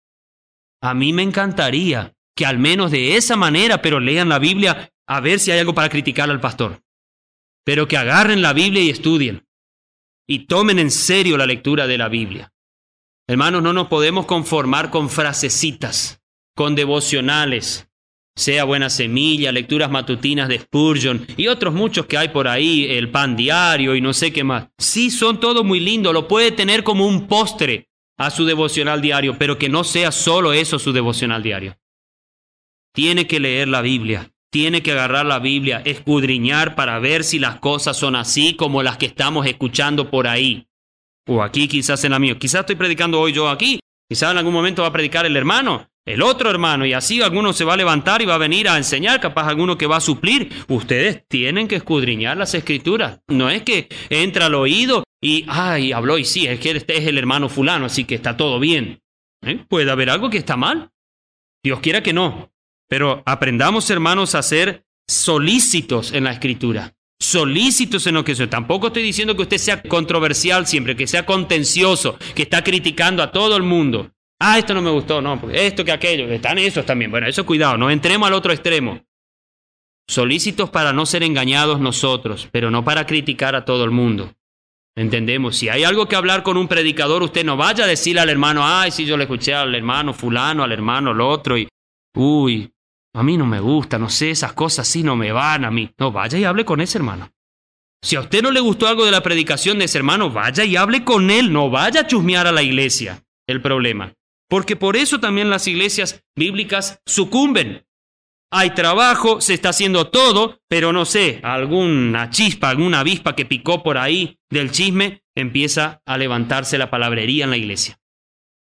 A mí me encantaría que al menos de esa manera, pero lean la Biblia a ver si hay algo para criticar al pastor. Pero que agarren la Biblia y estudien. Y tomen en serio la lectura de la Biblia. Hermanos, no nos podemos conformar con frasecitas, con devocionales, sea Buena Semilla, lecturas matutinas de Spurgeon y otros muchos que hay por ahí, el Pan Diario y no sé qué más. Sí, son todo muy lindo, lo puede tener como un postre a su devocional diario, pero que no sea solo eso su devocional diario. Tiene que leer la Biblia, tiene que agarrar la Biblia, escudriñar para ver si las cosas son así como las que estamos escuchando por ahí. O aquí quizás en la mía. Quizás estoy predicando hoy yo aquí, quizás en algún momento va a predicar el hermano, el otro hermano, y así alguno se va a levantar y va a venir a enseñar, capaz alguno que va a suplir. Ustedes tienen que escudriñar las Escrituras. No es que entra al oído y, habló y sí, es que este es el hermano fulano, así que está todo bien. ¿Puede haber algo que está mal? Dios quiera que no. Pero aprendamos, hermanos, a ser solícitos en la Escritura. Solícitos en lo que sea. Tampoco estoy diciendo que usted sea controversial siempre, que sea contencioso, que está criticando a todo el mundo. Esto no me gustó, no, porque esto que aquello, están esos también. Bueno, eso cuidado, no entremos al otro extremo. Solícitos para no ser engañados nosotros, pero no para criticar a todo el mundo. Entendemos, si hay algo que hablar con un predicador, usted no vaya a decirle al hermano, sí, yo le escuché al hermano fulano, al hermano el otro, y a mí no me gusta, no sé, esas cosas sí no me van a mí. No, vaya y hable con ese hermano. Si a usted no le gustó algo de la predicación de ese hermano, vaya y hable con él, no vaya a chusmear a la iglesia. El problema. Porque por eso también las iglesias bíblicas sucumben. Hay trabajo, se está haciendo todo, pero no sé, alguna chispa, alguna avispa que picó por ahí del chisme, empieza a levantarse la palabrería en la iglesia.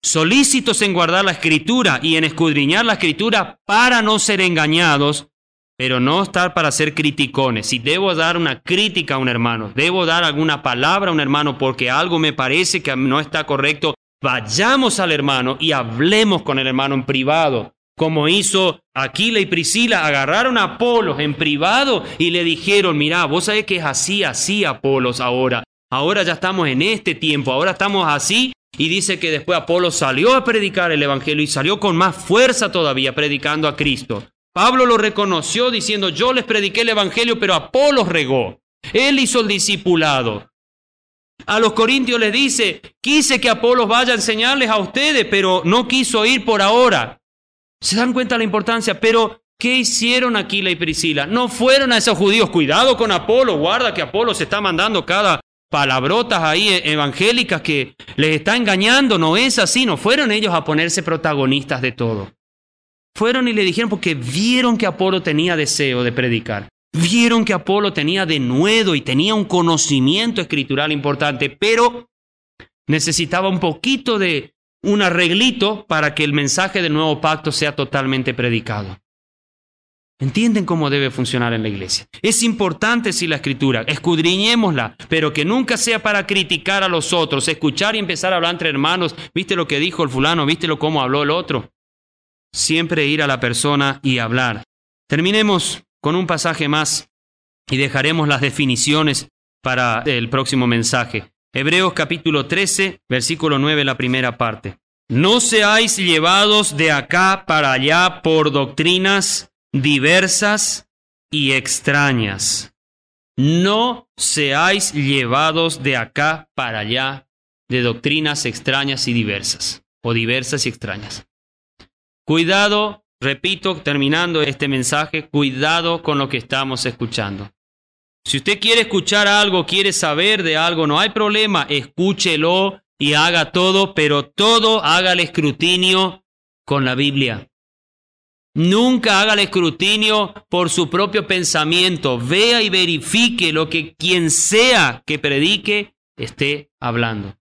Solícitos en guardar la Escritura y en escudriñar la Escritura para no ser engañados, pero no estar para ser criticones. Si debo dar una crítica a un hermano, debo dar alguna palabra a un hermano porque algo me parece que no está correcto, vayamos al hermano y hablemos con el hermano en privado. Como hizo Aquila y Priscila, agarraron a Apolos en privado y le dijeron, mirá, vos sabés que es así Apolos ahora. Ahora ya estamos en este tiempo, ahora estamos así. Y dice que después Apolos salió a predicar el evangelio y salió con más fuerza todavía predicando a Cristo. Pablo lo reconoció diciendo, yo les prediqué el evangelio, pero Apolos regó. Él hizo el discipulado. A los corintios les dice, quise que Apolos vaya a enseñarles a ustedes, pero no quiso ir por ahora. ¿Se dan cuenta de la importancia? Pero, ¿qué hicieron Aquila y Priscila? No fueron a esos judíos, cuidado con Apolos, guarda que Apolos se está mandando cada palabrotas ahí evangélicas que les está engañando. No es así, no fueron ellos a ponerse protagonistas de todo. Fueron y le dijeron porque vieron que Apolo tenía deseo de predicar. Vieron que Apolo tenía denuedo y tenía un conocimiento escritural importante, pero necesitaba un poquito de un arreglito para que el mensaje del nuevo pacto sea totalmente predicado. ¿Entienden cómo debe funcionar en la iglesia? Es importante sí la escritura, escudriñémosla, pero que nunca sea para criticar a los otros, escuchar y empezar a hablar entre hermanos. ¿Viste lo que dijo el fulano? ¿Viste cómo habló el otro? Siempre ir a la persona y hablar. Terminemos con un pasaje más y dejaremos las definiciones para el próximo mensaje. Hebreos capítulo 13, versículo 9, la primera parte. No seáis llevados de acá para allá por doctrinas diversas y extrañas. No seáis llevados de acá para allá de doctrinas extrañas y diversas, o diversas y extrañas. Cuidado, repito, terminando este mensaje, cuidado con lo que estamos escuchando. Si usted quiere escuchar algo, quiere saber de algo, no hay problema, escúchelo y haga todo, pero todo haga el escrutinio con la Biblia. Nunca haga el escrutinio por su propio pensamiento. Vea y verifique lo que quien sea que predique esté hablando.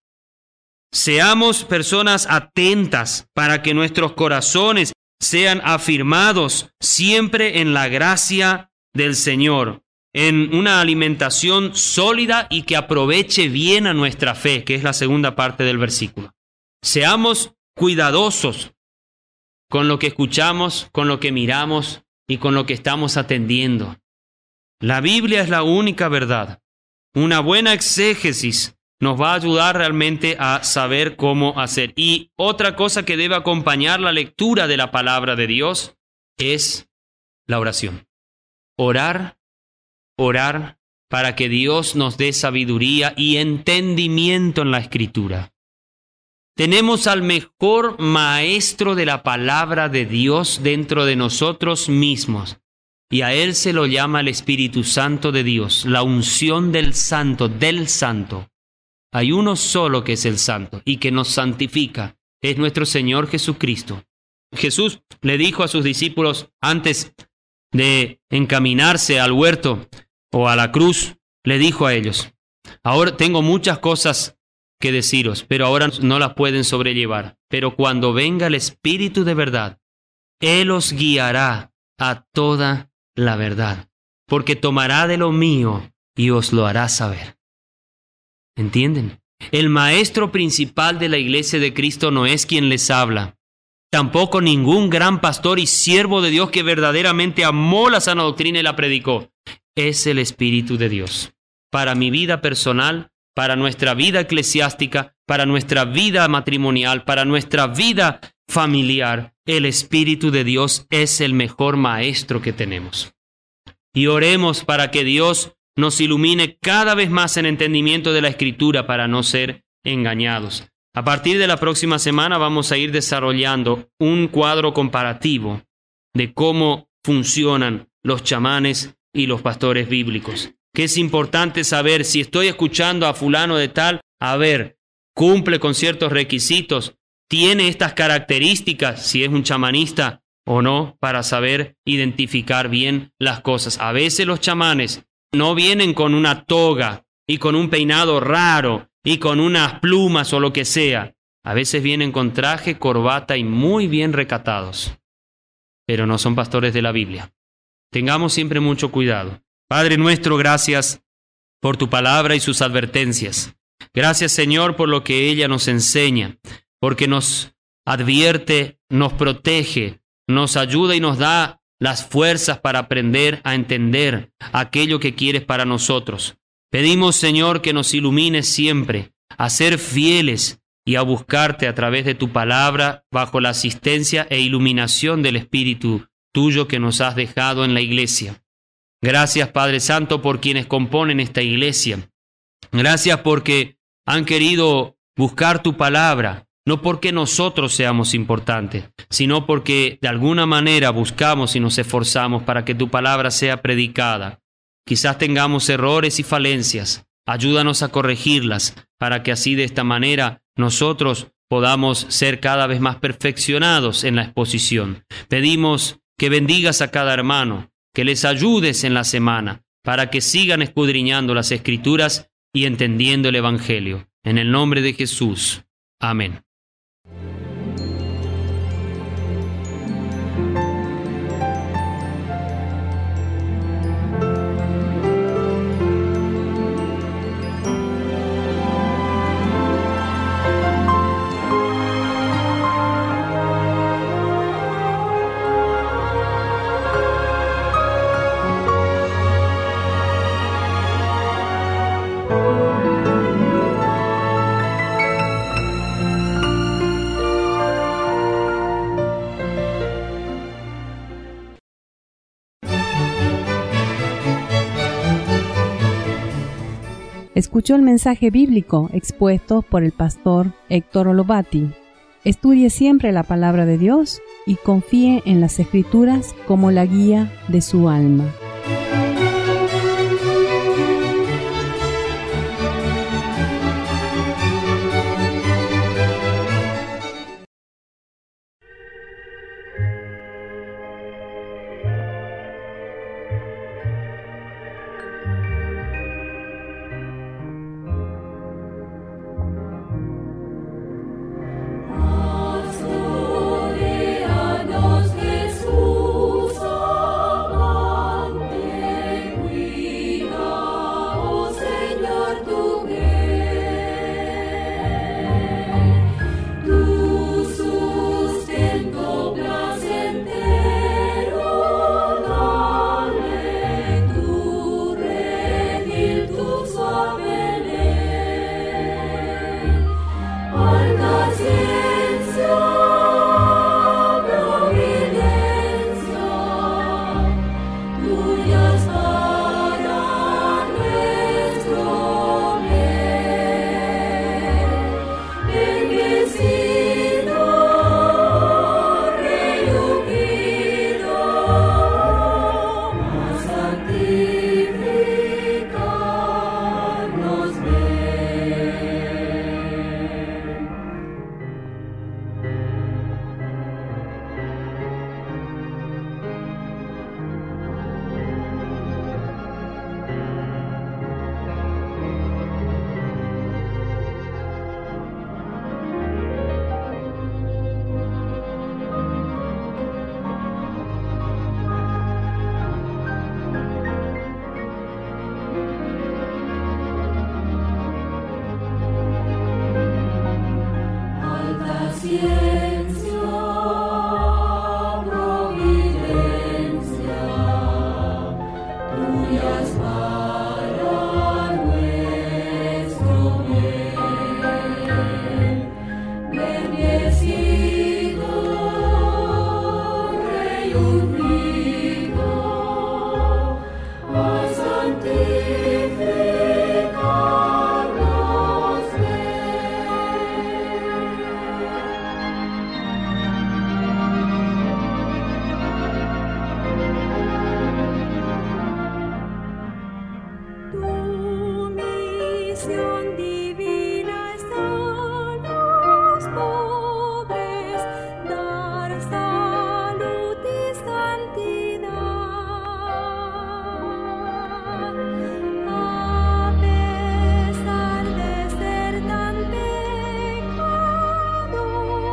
Seamos personas atentas para que nuestros corazones sean afirmados siempre en la gracia del Señor, en una alimentación sólida y que aproveche bien a nuestra fe, que es la segunda parte del versículo. Seamos cuidadosos con lo que escuchamos, con lo que miramos y con lo que estamos atendiendo. La Biblia es la única verdad. Una buena exégesis nos va a ayudar realmente a saber cómo hacer. Y otra cosa que debe acompañar la lectura de la palabra de Dios es la oración. Orar para que Dios nos dé sabiduría y entendimiento en la Escritura. Tenemos al mejor maestro de la palabra de Dios dentro de nosotros mismos. Y a Él se lo llama el Espíritu Santo de Dios, la unción del Santo, del Santo. Hay uno solo que es el Santo y que nos santifica, es nuestro Señor Jesucristo. Jesús le dijo a sus discípulos antes de encaminarse al huerto o a la cruz, le dijo a ellos, ahora tengo muchas cosas que deciros, pero ahora no las pueden sobrellevar. Pero cuando venga el Espíritu de verdad, Él os guiará a toda la verdad, porque tomará de lo mío y os lo hará saber. ¿Entienden? El maestro principal de la iglesia de Cristo no es quien les habla. Tampoco ningún gran pastor y siervo de Dios que verdaderamente amó la sana doctrina y la predicó. Es el Espíritu de Dios. Para mi vida personal, para nuestra vida eclesiástica, para nuestra vida matrimonial, para nuestra vida familiar, el Espíritu de Dios es el mejor maestro que tenemos. Y oremos para que Dios nos ilumine cada vez más en entendimiento de la Escritura para no ser engañados. A partir de la próxima semana vamos a ir desarrollando un cuadro comparativo de cómo funcionan los chamanes y los pastores bíblicos. Que es importante saber si estoy escuchando a fulano de tal, a ver, cumple con ciertos requisitos, tiene estas características, si es un chamanista o no, para saber identificar bien las cosas. A veces los chamanes no vienen con una toga y con un peinado raro y con unas plumas o lo que sea. A veces vienen con traje, corbata y muy bien recatados. Pero no son pastores de la Biblia. Tengamos siempre mucho cuidado. Padre nuestro, gracias por tu palabra y sus advertencias. Gracias, Señor, por lo que ella nos enseña, porque nos advierte, nos protege, nos ayuda y nos da las fuerzas para aprender a entender aquello que quieres para nosotros. Pedimos, Señor, que nos ilumines siempre a ser fieles y a buscarte a través de tu palabra bajo la asistencia e iluminación del Espíritu tuyo que nos has dejado en la iglesia. Gracias, Padre Santo, por quienes componen esta iglesia. Gracias porque han querido buscar tu palabra, no porque nosotros seamos importantes, sino porque de alguna manera buscamos y nos esforzamos para que tu palabra sea predicada. Quizás tengamos errores y falencias. Ayúdanos a corregirlas para que así de esta manera nosotros podamos ser cada vez más perfeccionados en la exposición. Pedimos que bendigas a cada hermano, que les ayudes en la semana para que sigan escudriñando las Escrituras y entendiendo el Evangelio. En el nombre de Jesús. Amén.
Escuchó el mensaje bíblico expuesto por el pastor Héctor Olovati. Estudie siempre la palabra de Dios y confíe en las Escrituras como la guía de su alma.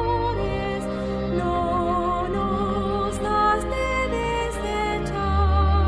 No nos has de desechar.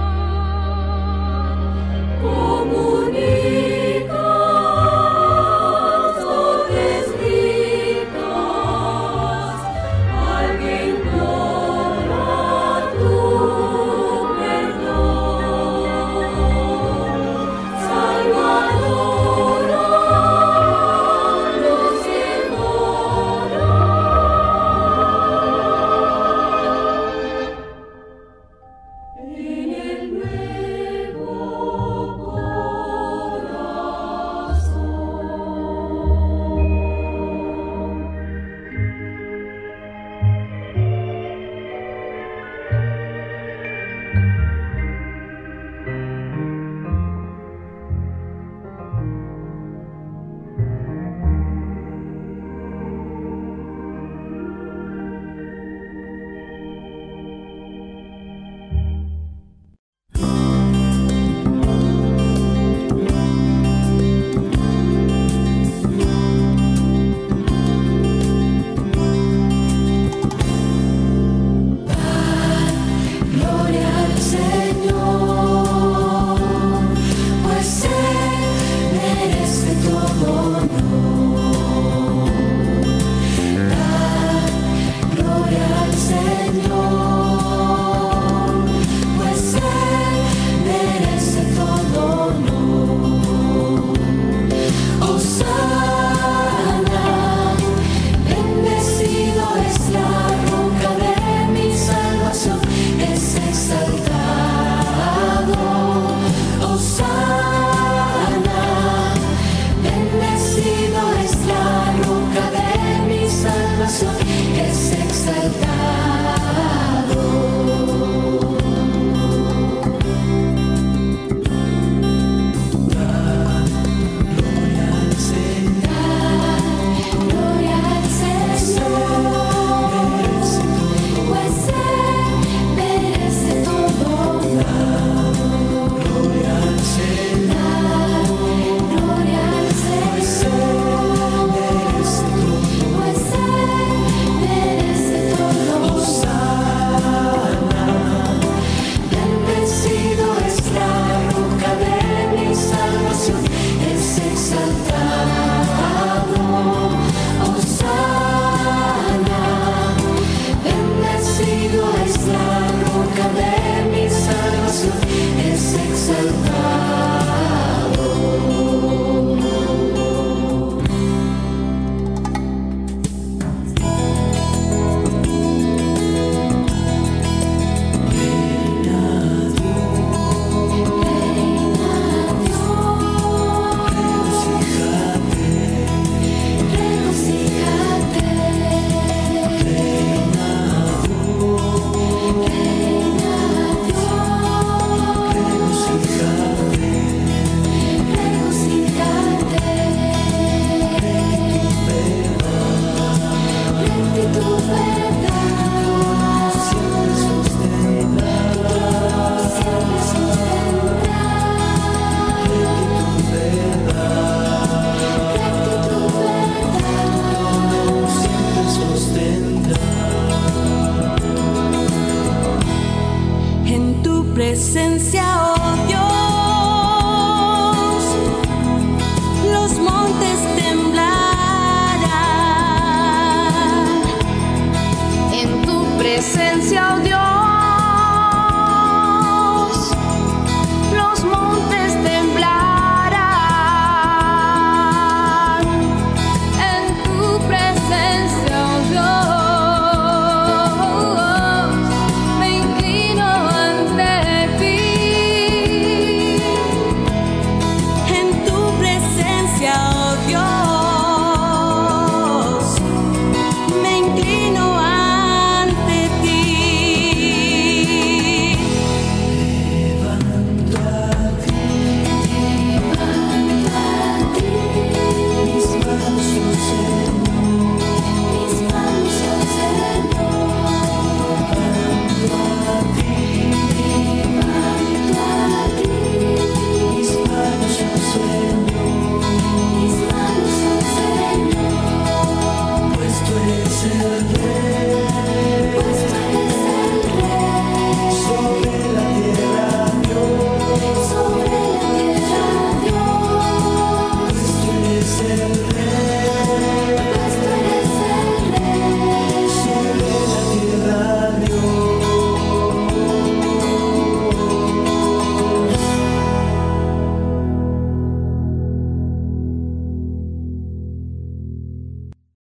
hacia